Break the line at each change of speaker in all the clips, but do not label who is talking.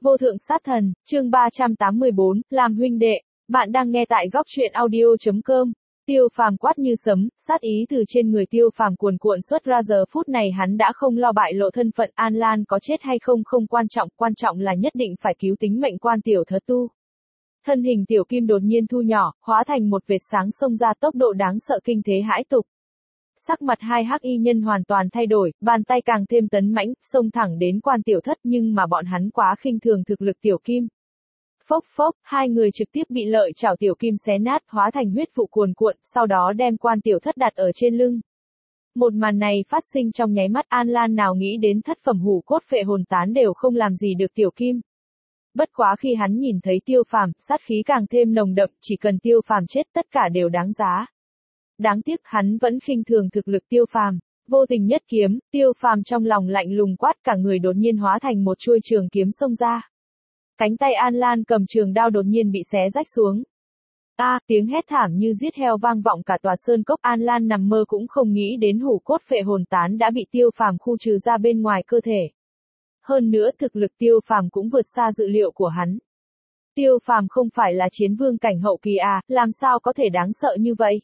Vô thượng sát thần, chương 384, làm huynh đệ. Bạn đang nghe tại góc truyện audio.com. Tiêu Phàm quát như sấm, sát ý từ trên người Tiêu Phàm cuồn cuộn xuất ra, giờ phút này hắn đã không lo bại lộ thân phận. An Lan có chết hay không không quan trọng là nhất định phải cứu tính mệnh quan tiểu thất tu. Thân hình tiểu kim đột nhiên thu nhỏ, hóa thành một vệt sáng xông ra, tốc độ đáng sợ kinh thế hãi tục. Sắc mặt hai hắc y nhân hoàn toàn thay đổi, bàn tay càng thêm tấn mãnh, xông thẳng đến quan tiểu thất, nhưng mà bọn hắn quá khinh thường thực lực tiểu kim. Phốc phốc, hai người trực tiếp bị lợi chảo tiểu kim xé nát, hóa thành huyết vụ cuồn cuộn, sau đó đem quan tiểu thất đặt ở trên lưng. Một màn này phát sinh trong nháy mắt, An Lan nào nghĩ đến thất phẩm hủ cốt phệ hồn tán đều không làm gì được tiểu kim. Bất quá khi hắn nhìn thấy Tiêu Phàm, sát khí càng thêm nồng đậm, chỉ cần Tiêu Phàm chết tất cả đều đáng giá. Đáng tiếc hắn vẫn khinh thường thực lực Tiêu Phàm, vô tình nhất kiếm, Tiêu Phàm trong lòng lạnh lùng quát, cả người đột nhiên hóa thành một chuôi trường kiếm xông ra. Cánh tay An Lan cầm trường đao đột nhiên bị xé rách xuống. Tiếng hét thảm như giết heo vang vọng cả tòa sơn cốc. An Lan nằm mơ cũng không nghĩ đến hủ cốt phệ hồn tán đã bị Tiêu Phàm khu trừ ra bên ngoài cơ thể. Hơn nữa thực lực Tiêu Phàm cũng vượt xa dự liệu của hắn. Tiêu Phàm không phải là chiến vương cảnh hậu kỳ làm sao có thể đáng sợ như vậy?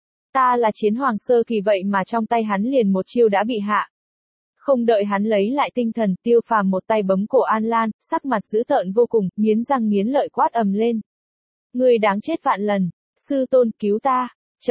Ta là chiến hoàng sơ kỳ vậy mà trong tay hắn liền một chiêu đã bị hạ. Không đợi hắn lấy lại tinh thần, Tiêu Phàm một tay bấm cổ An Lan, sắc mặt dữ tợn vô cùng, nghiến răng nghiến lợi quát ầm lên. Ngươi đáng chết vạn lần, sư tôn cứu ta.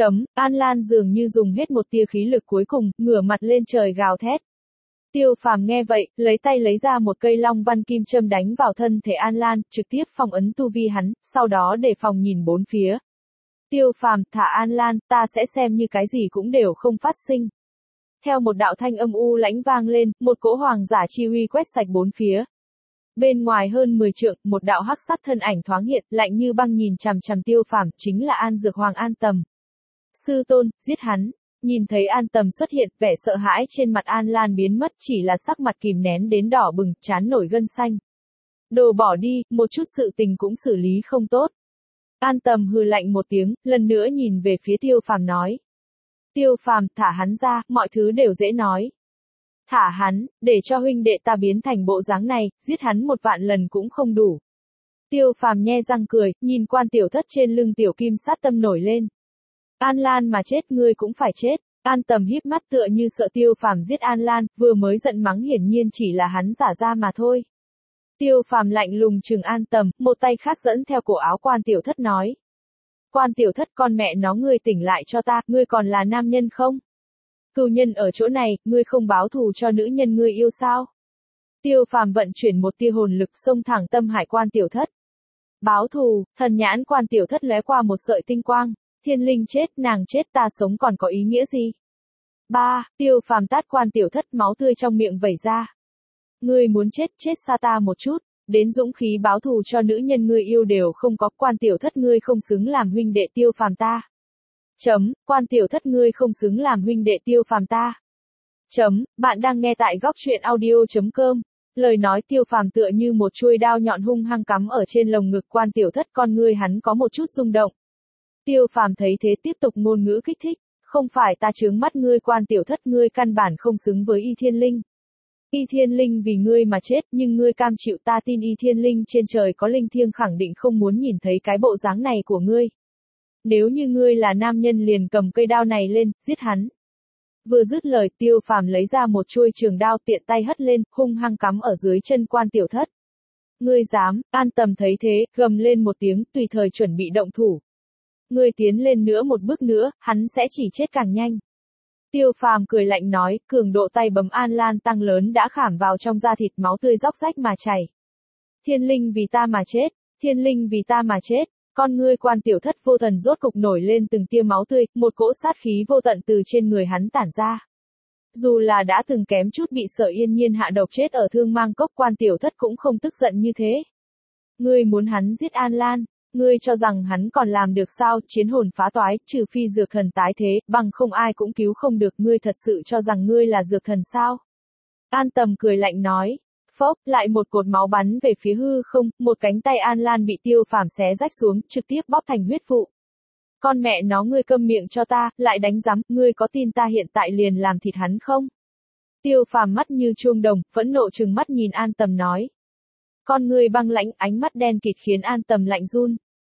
An Lan dường như dùng hết một tia khí lực cuối cùng, ngửa mặt lên trời gào thét. Tiêu Phàm nghe vậy, lấy tay lấy ra một cây long văn kim châm đánh vào thân thể An Lan, trực tiếp phong ấn tu vi hắn, sau đó để phòng nhìn bốn phía. Tiêu Phàm, thả An Lan, ta sẽ xem như cái gì cũng đều không phát sinh. Theo một đạo thanh âm u lãnh vang lên, một cỗ hoàng giả chi uy quét sạch bốn phía. Bên ngoài hơn 10 trượng, một đạo hắc sắc thân ảnh thoáng hiện, lạnh như băng nhìn chằm chằm Tiêu Phàm, chính là An Dược Hoàng An Tầm. Sư tôn, giết hắn. Nhìn thấy An Tầm xuất hiện, vẻ sợ hãi trên mặt An Lan biến mất, chỉ là sắc mặt kìm nén đến đỏ bừng, trán nổi gân xanh. Đồ bỏ đi, một chút sự tình cũng xử lý không tốt. An Tầm hừ lạnh một tiếng, lần nữa nhìn về phía Tiêu Phàm nói. Tiêu Phàm, thả hắn ra, mọi thứ đều dễ nói. Thả hắn, để cho huynh đệ ta biến thành bộ dáng này, giết hắn 1.000 lần cũng không đủ. Tiêu Phàm nhe răng cười, nhìn quan tiểu thất trên lưng tiểu kim sát tâm nổi lên. An Lan mà chết ngươi cũng phải chết. An Tầm híp mắt tựa như sợ Tiêu Phàm giết An Lan, vừa mới giận mắng hiển nhiên chỉ là hắn giả ra mà thôi. Tiêu Phàm lạnh lùng trừng An Tầm, một tay khác dẫn theo cổ áo quan tiểu thất nói. Quan tiểu thất, con mẹ nó, ngươi tỉnh lại cho ta, ngươi còn là nam nhân không? Cừu nhân ở chỗ này, ngươi không báo thù cho nữ nhân ngươi yêu sao? Tiêu Phàm vận chuyển một tia hồn lực xông thẳng tâm hải quan tiểu thất. Báo thù, thần nhãn quan tiểu thất lóe qua một sợi tinh quang. Thiên linh chết, nàng chết, ta sống còn có ý nghĩa gì? Tiêu Phàm tát quan tiểu thất, máu tươi trong miệng vẩy ra. Ngươi muốn chết, chết xa ta một chút, đến dũng khí báo thù cho nữ nhân ngươi yêu đều không có. Quan tiểu thất, ngươi không xứng làm huynh đệ Tiêu Phàm ta. Quan tiểu thất, ngươi không xứng làm huynh đệ Tiêu Phàm ta. Bạn đang nghe tại góc truyện audio.com. Lời nói Tiêu Phàm tựa như một chuôi đao nhọn hung hăng cắm ở trên lồng ngực quan tiểu thất, con ngươi hắn có một chút rung động. Tiêu Phàm thấy thế tiếp tục ngôn ngữ kích thích, không phải ta chướng mắt ngươi quan tiểu thất, ngươi căn bản không xứng với Y Thiên Linh. Y Thiên Linh vì ngươi mà chết, nhưng ngươi cam chịu, ta tin Y Thiên Linh trên trời có linh thiêng khẳng định không muốn nhìn thấy cái bộ dáng này của ngươi. Nếu như ngươi là nam nhân liền cầm cây đao này lên, giết hắn. Vừa dứt lời, Tiêu Phàm lấy ra một chuôi trường đao, tiện tay hất lên, hung hăng cắm ở dưới chân quan tiểu thất. Ngươi dám? An Tầm thấy thế, gầm lên một tiếng, tùy thời chuẩn bị động thủ. Ngươi tiến lên nữa một bước nữa, hắn sẽ chỉ chết càng nhanh. Tiêu Phàm cười lạnh nói, cường độ tay bấm An Lan tăng lớn đã khảm vào trong da thịt, máu tươi róc rách mà chảy. Thiên linh vì ta mà chết, thiên linh vì ta mà chết. Con ngươi quan tiểu thất vô thần rốt cục nổi lên từng tia máu tươi, một cỗ sát khí vô tận từ trên người hắn tản ra. Dù là đã từng kém chút bị Sở Yên Nhiên hạ độc chết ở Thương Mang Cốc, quan tiểu thất cũng không tức giận như thế. Ngươi muốn hắn giết An Lan, ngươi cho rằng hắn còn làm được sao? Chiến hồn phá toái, trừ phi dược thần tái thế, bằng không ai cũng cứu không được. Ngươi thật sự cho rằng ngươi là dược thần sao? An Tầm cười lạnh nói. Phốc, lại một cột máu bắn về phía hư không, một cánh tay An Lan bị Tiêu Phàm xé rách xuống, trực tiếp bóp thành huyết vụ. Con mẹ nó, ngươi câm miệng cho ta, lại đánh rắm, ngươi có tin ta hiện tại liền làm thịt hắn không? Tiêu Phàm mắt như chuông đồng, phẫn nộ trừng mắt nhìn An Tầm nói. Con ngươi băng lãnh, ánh mắt đen kịt khiến An Tầm lạnh run.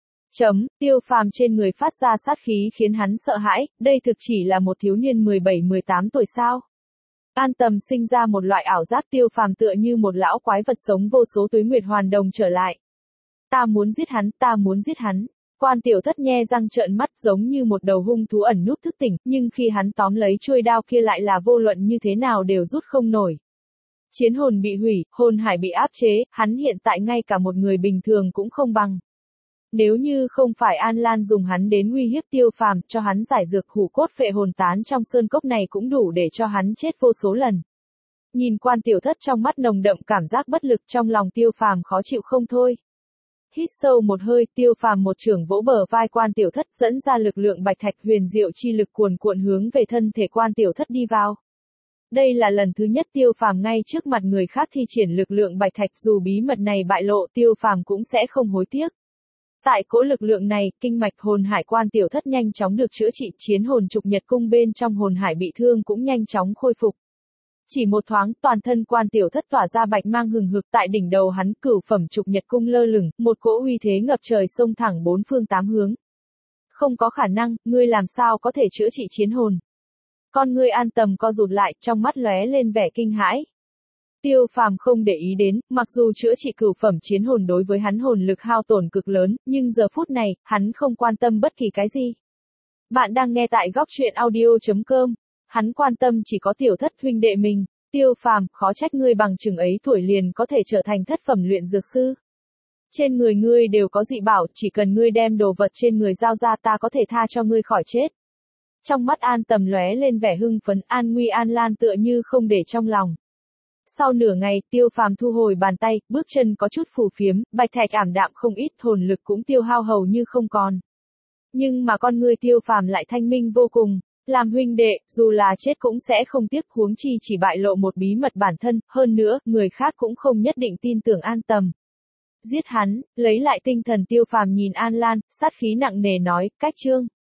Tiêu Phàm trên người phát ra sát khí khiến hắn sợ hãi, đây thực chỉ là một thiếu niên 17-18 tuổi sao. An Tầm sinh ra một loại ảo giác Tiêu Phàm tựa như một lão quái vật sống vô số tuế nguyệt hoàn đồng trở lại. Ta muốn giết hắn, ta muốn giết hắn. Quan Tiểu Thất nhe răng trợn mắt giống như một đầu hung thú ẩn núp thức tỉnh, nhưng khi hắn tóm lấy chuôi đao kia lại là vô luận như thế nào đều rút không nổi. Chiến hồn bị hủy, hồn hải bị áp chế, hắn hiện tại ngay cả một người bình thường cũng không bằng. Nếu như không phải An Lan dùng hắn đến uy hiếp Tiêu Phàm, cho hắn giải dược hủ cốt phệ hồn tán trong sơn cốc này cũng đủ để cho hắn chết vô số lần. Nhìn Quan Tiểu Thất trong mắt nồng đậm cảm giác bất lực, trong lòng Tiêu Phàm khó chịu không thôi. Hít sâu một hơi, Tiêu Phàm một chưởng vỗ bờ vai Quan Tiểu Thất, dẫn ra lực lượng bạch thạch huyền diệu chi lực cuồn cuộn hướng về thân thể Quan Tiểu Thất đi vào. Đây là lần thứ nhất Tiêu Phàm ngay trước mặt người khác thi triển lực lượng bạch thạch, dù bí mật này bại lộ Tiêu Phàm cũng sẽ không hối tiếc. Tại cỗ lực lượng này, kinh mạch hồn hải Quan Tiểu Thất nhanh chóng được chữa trị, chiến hồn trục nhật cung bên trong hồn hải bị thương cũng nhanh chóng khôi phục. Chỉ một thoáng, toàn thân Quan Tiểu Thất tỏa ra bạch mang hừng hực, tại đỉnh đầu hắn cửu phẩm trục nhật cung lơ lửng, một cỗ uy thế ngập trời xông thẳng bốn phương tám hướng. Không có khả năng, ngươi làm sao có thể chữa trị chiến hồn? Con ngươi An Tầm co rụt lại, trong mắt lóe lên vẻ kinh hãi. Tiêu Phàm không để ý đến, mặc dù chữa trị cửu phẩm chiến hồn đối với hắn hồn lực hao tổn cực lớn, nhưng giờ phút này, hắn không quan tâm bất kỳ cái gì. Bạn đang nghe tại góc truyện audio.com. Hắn quan tâm chỉ có Tiểu Thất huynh đệ mình. Tiêu Phàm, khó trách ngươi bằng chừng ấy tuổi liền có thể trở thành thất phẩm luyện dược sư. Trên người ngươi đều có dị bảo, chỉ cần ngươi đem đồ vật trên người giao ra ta có thể tha cho ngươi khỏi chết. Trong mắt An Tầm lóe lên vẻ hưng phấn, An Nguy An Lan tựa như không để trong lòng. Sau nửa ngày, Tiêu Phàm thu hồi bàn tay, bước chân có chút phù phiếm, bạch thạch ảm đạm không ít, hồn lực cũng tiêu hao hầu như không còn. Nhưng mà con ngươi Tiêu Phàm lại thanh minh vô cùng, làm huynh đệ, dù là chết cũng sẽ không tiếc, huống chi chỉ bại lộ một bí mật bản thân, hơn nữa, người khác cũng không nhất định tin tưởng An Tầm. Giết hắn, lấy lại tinh thần Tiêu Phàm nhìn An Lan, sát khí nặng nề nói, cách chương.